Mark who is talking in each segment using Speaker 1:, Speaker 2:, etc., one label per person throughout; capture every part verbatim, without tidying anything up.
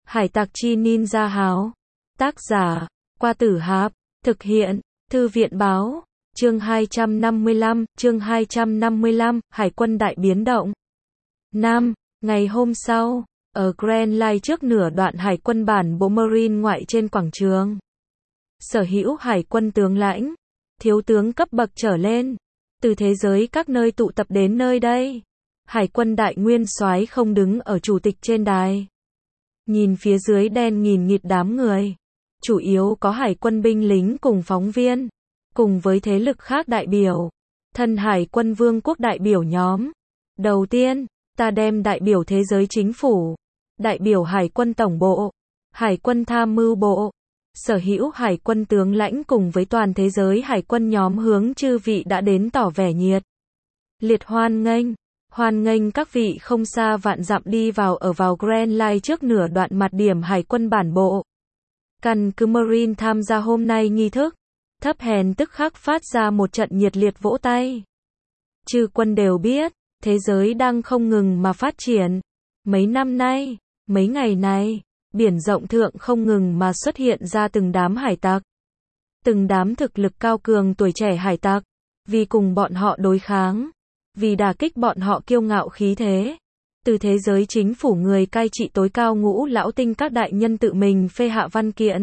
Speaker 1: Hải tặc chi ninja háo. Tác giả, Qua Tử Hạp. Thực hiện, Thư viện báo. Chương hai trăm năm mươi lăm, chương hai trăm năm mươi lăm, Hải quân đại biến động. Nam, ngày hôm sau, ở Grand Line trước nửa đoạn hải quân bản bộ Marine ngoại trên quảng trường. Sở hữu hải quân tướng lãnh, thiếu tướng cấp bậc trở lên, từ thế giới các nơi tụ tập đến nơi đây. Hải quân đại nguyên soái không đứng ở chủ tịch trên đài. Nhìn phía dưới đen nghìn nghịt đám người. Chủ yếu có hải quân binh lính cùng phóng viên, cùng với thế lực khác đại biểu. Thân hải quân vương quốc đại biểu nhóm. Đầu tiên, ta đem đại biểu thế giới chính phủ, đại biểu hải quân tổng bộ, hải quân tham mưu bộ, sở hữu hải quân tướng lãnh cùng với toàn thế giới hải quân nhóm hướng chư vị đã đến tỏ vẻ nhiệt liệt hoan nghênh. Hoan nghênh các vị không xa vạn dặm đi vào ở vào Grand Line trước nửa đoạn mặt điểm hải quân bản bộ. Căn cứ Marine tham gia hôm nay nghi thức, thấp hèn tức khắc phát ra một trận nhiệt liệt vỗ tay. Chư quân đều biết, thế giới đang không ngừng mà phát triển. Mấy năm nay, mấy ngày này, biển rộng thượng không ngừng mà xuất hiện ra từng đám hải tặc. Từng đám thực lực cao cường tuổi trẻ hải tặc, vì cùng bọn họ đối kháng, vì đả kích bọn họ kiêu ngạo khí thế. Từ thế giới chính phủ người cai trị tối cao ngũ lão tinh các đại nhân tự mình phê hạ văn kiện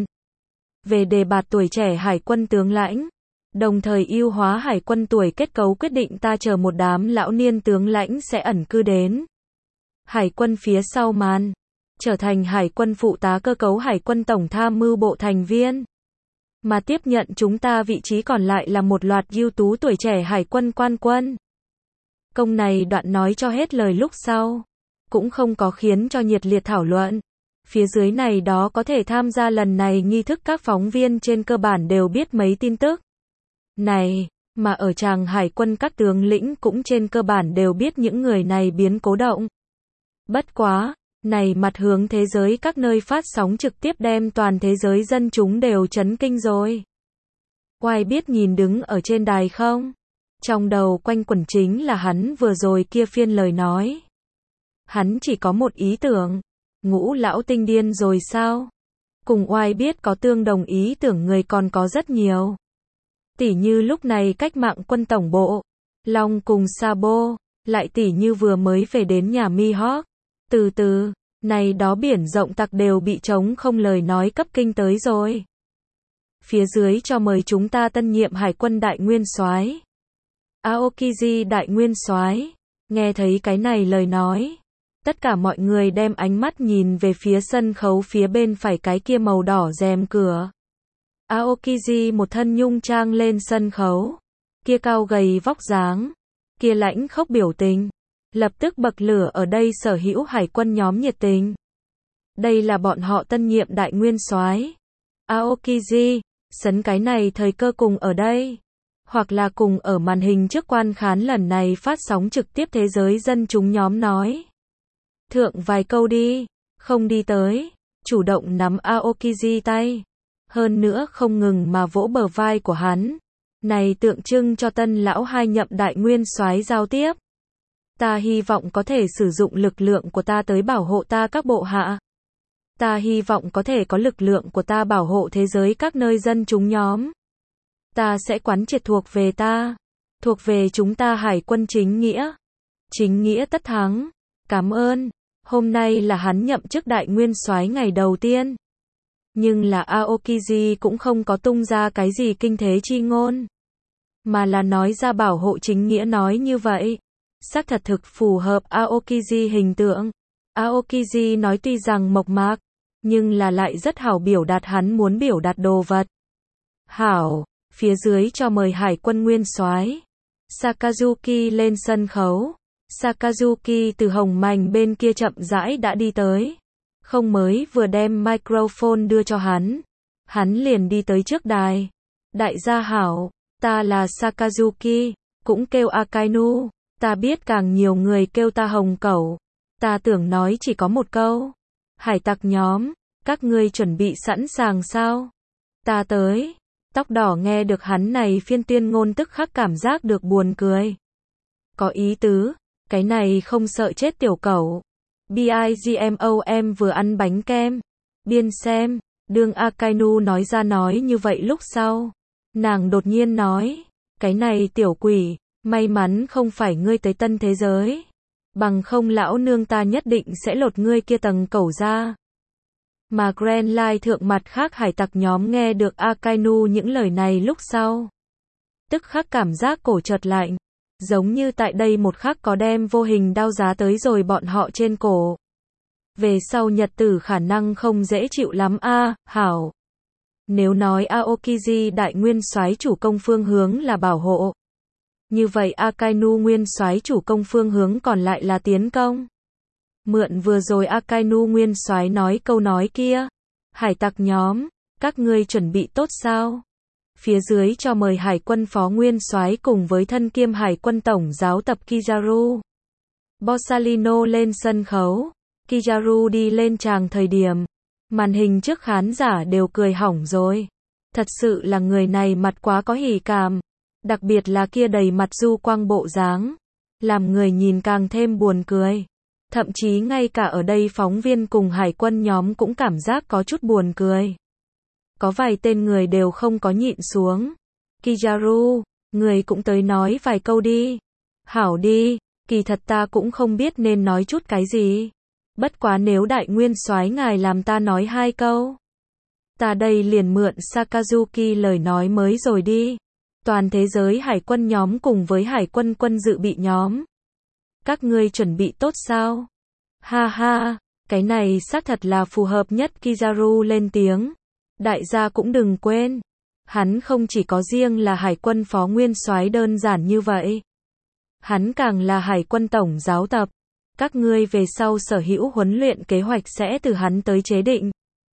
Speaker 1: về đề bạt tuổi trẻ hải quân tướng lãnh, đồng thời ưu hóa hải quân tuổi kết cấu, quyết định ta chờ một đám lão niên tướng lãnh sẽ ẩn cư đến hải quân phía sau màn, trở thành hải quân phụ tá cơ cấu hải quân tổng tham mưu bộ thành viên, mà tiếp nhận chúng ta vị trí còn lại là một loạt ưu tú tuổi trẻ hải quân quan quân. Công này đoạn nói cho hết lời lúc sau, cũng không có khiến cho nhiệt liệt thảo luận. Phía dưới này đó có thể tham gia lần này nghi thức các phóng viên trên cơ bản đều biết mấy tin tức này, mà ở tràng hải quân các tướng lĩnh cũng trên cơ bản đều biết những người này biến cố động. Bất quá, này mặt hướng thế giới các nơi phát sóng trực tiếp đem toàn thế giới dân chúng đều chấn kinh rồi. Oai biết nhìn đứng ở trên đài không? Trong đầu quanh quẩn chính là hắn vừa rồi kia phiên lời nói. Hắn chỉ có một ý tưởng. Ngũ lão tinh điên rồi sao? Cùng oai biết có tương đồng ý tưởng người còn có rất nhiều. Tỉ như lúc này cách mạng quân tổng bộ, Long cùng Sabo, lại tỉ như vừa mới về đến nhà Mihawk. Từ từ, này đó biển rộng tặc đều bị trống không lời nói cấp kinh tới rồi. Phía dưới cho mời chúng ta tân nhiệm hải quân đại nguyên soái. Aokiji đại nguyên soái. Nghe thấy cái này lời nói, tất cả mọi người đem ánh mắt nhìn về phía sân khấu phía bên phải cái kia màu đỏ rèm cửa. Aokiji một thân nhung trang lên sân khấu, kia cao gầy vóc dáng, kia lãnh khốc biểu tình, lập tức bậc lửa ở đây sở hữu hải quân nhóm nhiệt tình. Đây là bọn họ tân nhiệm đại nguyên soái. Aokiji, sấn cái này thời cơ cùng ở đây, hoặc là cùng ở màn hình trước quan khán lần này phát sóng trực tiếp thế giới dân chúng nhóm nói thượng vài câu đi, không đi tới, chủ động nắm Aokiji tay, hơn nữa không ngừng mà vỗ bờ vai của hắn. Này tượng trưng cho tân lão hai nhậm đại nguyên soái giao tiếp. Ta hy vọng có thể sử dụng lực lượng của ta tới bảo hộ ta các bộ hạ. Ta hy vọng có thể có lực lượng của ta bảo hộ thế giới các nơi dân chúng nhóm. Ta sẽ quán triệt thuộc về ta, thuộc về chúng ta hải quân chính nghĩa. Chính nghĩa tất thắng. Cảm ơn. Hôm nay là hắn nhậm chức đại nguyên soái ngày đầu tiên. Nhưng là Aokiji cũng không có tung ra cái gì kinh thế chi ngôn, mà là nói ra bảo hộ chính nghĩa nói như vậy. Xác thật thực phù hợp Aokiji hình tượng. Aokiji nói tuy rằng mộc mạc, nhưng là lại rất hảo biểu đạt hắn muốn biểu đạt đồ vật. Hảo, phía dưới cho mời hải quân nguyên soái Sakazuki lên sân khấu. Sakazuki từ hồng mành bên kia chậm rãi đã đi tới. Không mới vừa đem microphone đưa cho hắn, hắn liền đi tới trước đài. Đại gia hảo, ta là Sakazuki, cũng kêu Akainu. Ta biết càng nhiều người kêu ta hồng cẩu. Ta tưởng nói chỉ có một câu. Hải tặc nhóm, các ngươi chuẩn bị sẵn sàng sao? Ta tới. Tóc đỏ nghe được hắn này phiên tuyên ngôn tức khắc cảm giác được buồn cười. Có ý tứ, cái này không sợ chết tiểu cẩu. bigmom vừa ăn bánh kem, Biên xem, đương Akainu nói ra nói như vậy lúc sau. Nàng đột nhiên nói, cái này tiểu quỷ, may mắn không phải ngươi tới tân thế giới. Bằng không lão nương ta nhất định sẽ lột ngươi kia tầng cẩu ra. Mà Grand Line thượng mặt khác hải tặc nhóm nghe được Akainu những lời này lúc sau. Tức khắc cảm giác cổ chợt lạnh. Giống như tại đây một khắc có đem vô hình đao giá tới rồi bọn họ trên cổ. Về sau nhật tử khả năng không dễ chịu lắm a, à, hảo. Nếu nói Aokiji đại nguyên soái chủ công phương hướng là bảo hộ. Như vậy Akainu nguyên soái chủ công phương hướng còn lại là tiến công. Mượn vừa rồi Akainu nguyên soái nói câu nói kia. Hải tặc nhóm, các ngươi chuẩn bị tốt sao? Phía dưới cho mời hải quân phó nguyên soái cùng với thân kiêm hải quân tổng giáo tập Kizaru Borsalino lên sân khấu. Kizaru đi lên tràng thời điểm, màn hình trước khán giả đều cười hỏng rồi. Thật sự là người này mặt quá có hỉ cảm, đặc biệt là kia đầy mặt du quang bộ dáng, làm người nhìn càng thêm buồn cười. Thậm chí ngay cả ở đây phóng viên cùng hải quân nhóm cũng cảm giác có chút buồn cười. Có vài tên người đều không có nhịn xuống. Kizaru, người cũng tới nói vài câu đi. Hảo đi, kỳ thật ta cũng không biết nên nói chút cái gì. Bất quá nếu đại nguyên soái ngài làm ta nói hai câu. Ta đây liền mượn Sakazuki lời nói mới rồi đi. Toàn thế giới hải quân nhóm cùng với hải quân quân dự bị nhóm. Các ngươi chuẩn bị tốt sao? Ha ha, cái này xác thật là phù hợp nhất. Kizaru lên tiếng. Đại gia cũng đừng quên. Hắn không chỉ có riêng là hải quân phó nguyên soái đơn giản như vậy. Hắn càng là hải quân tổng giáo tập. Các ngươi về sau sở hữu huấn luyện kế hoạch sẽ từ hắn tới chế định.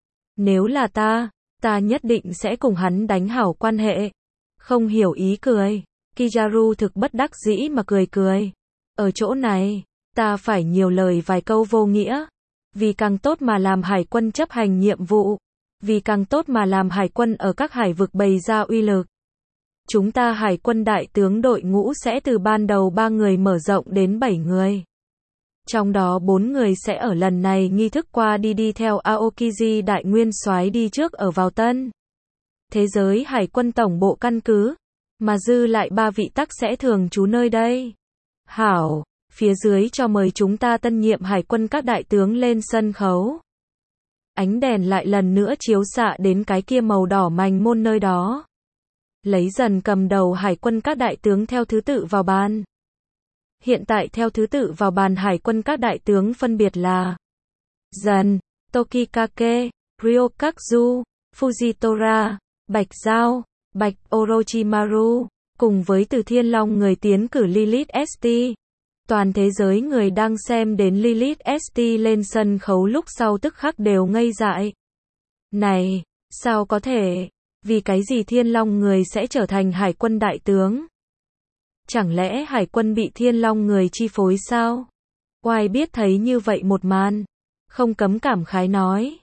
Speaker 1: Nếu là ta, ta nhất định sẽ cùng hắn đánh hảo quan hệ. Không hiểu ý cười. Kizaru thực bất đắc dĩ mà cười cười. Ở chỗ này, ta phải nhiều lời vài câu vô nghĩa. Vì càng tốt mà làm hải quân chấp hành nhiệm vụ. Vì càng tốt mà làm hải quân ở các hải vực bày ra uy lực. Chúng ta hải quân đại tướng đội ngũ sẽ từ ban đầu ba người mở rộng đến bảy người. Trong đó bốn người sẽ ở lần này nghi thức qua đi đi theo Aokiji đại nguyên soái đi trước ở vào tân thế giới hải quân tổng bộ căn cứ, mà dư lại ba vị tắc sẽ thường trú nơi đây. Hảo, phía dưới cho mời chúng ta tân nhiệm hải quân các đại tướng lên sân khấu. Ánh đèn lại lần nữa chiếu xạ đến cái kia màu đỏ mành môn nơi đó. Lấy dần cầm đầu hải quân các đại tướng theo thứ tự vào bàn. Hiện tại theo thứ tự vào bàn hải quân các đại tướng phân biệt là Dần, Tokikake, Ryokazu, Fujitora, Bạch Giao, Bạch Orochimaru, cùng với từ Thiên Long người tiến cử Lilith ét tê. Toàn thế giới người đang xem đến Lilith ét tê lên sân khấu lúc sau tức khắc đều ngây dại. Này, sao có thể? Vì cái gì Thiên Long người sẽ trở thành hải quân đại tướng? Chẳng lẽ hải quân bị Thiên Long người chi phối sao? Oai biết thấy như vậy một màn, không cấm cảm khái nói.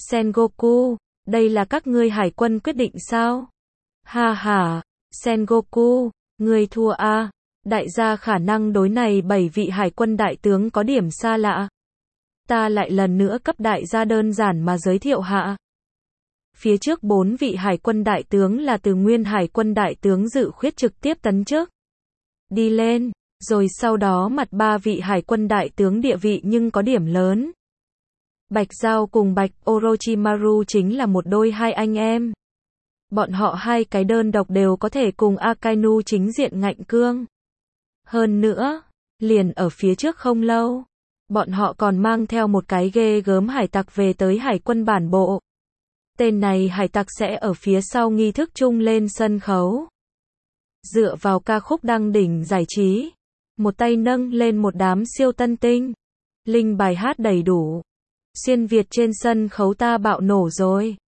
Speaker 1: Sengoku, đây là các ngươi hải quân quyết định sao? Ha ha, Sengoku, ngươi thua a. À? Đại gia khả năng đối này bảy vị hải quân đại tướng có điểm xa lạ. Ta lại lần nữa cấp đại gia đơn giản mà giới thiệu hạ. Phía trước bốn vị hải quân đại tướng là từ nguyên hải quân đại tướng Dự Khuyết trực tiếp tấn trước đi lên, rồi sau đó mặt ba vị hải quân đại tướng địa vị nhưng có điểm lớn. Bạch Giao cùng Bạch Orochimaru chính là một đôi hai anh em. Bọn họ hai cái đơn độc đều có thể cùng Akainu chính diện ngạnh cương. Hơn nữa, liền ở phía trước không lâu, bọn họ còn mang theo một cái ghê gớm hải tặc về tới hải quân bản bộ. Tên này hải tặc sẽ ở phía sau nghi thức chung lên sân khấu. Dựa vào ca khúc đăng đỉnh giải trí, một tay nâng lên một đám siêu tân tinh. Linh bài hát đầy đủ. Xuyên Việt trên sân khấu ta bạo nổ rồi.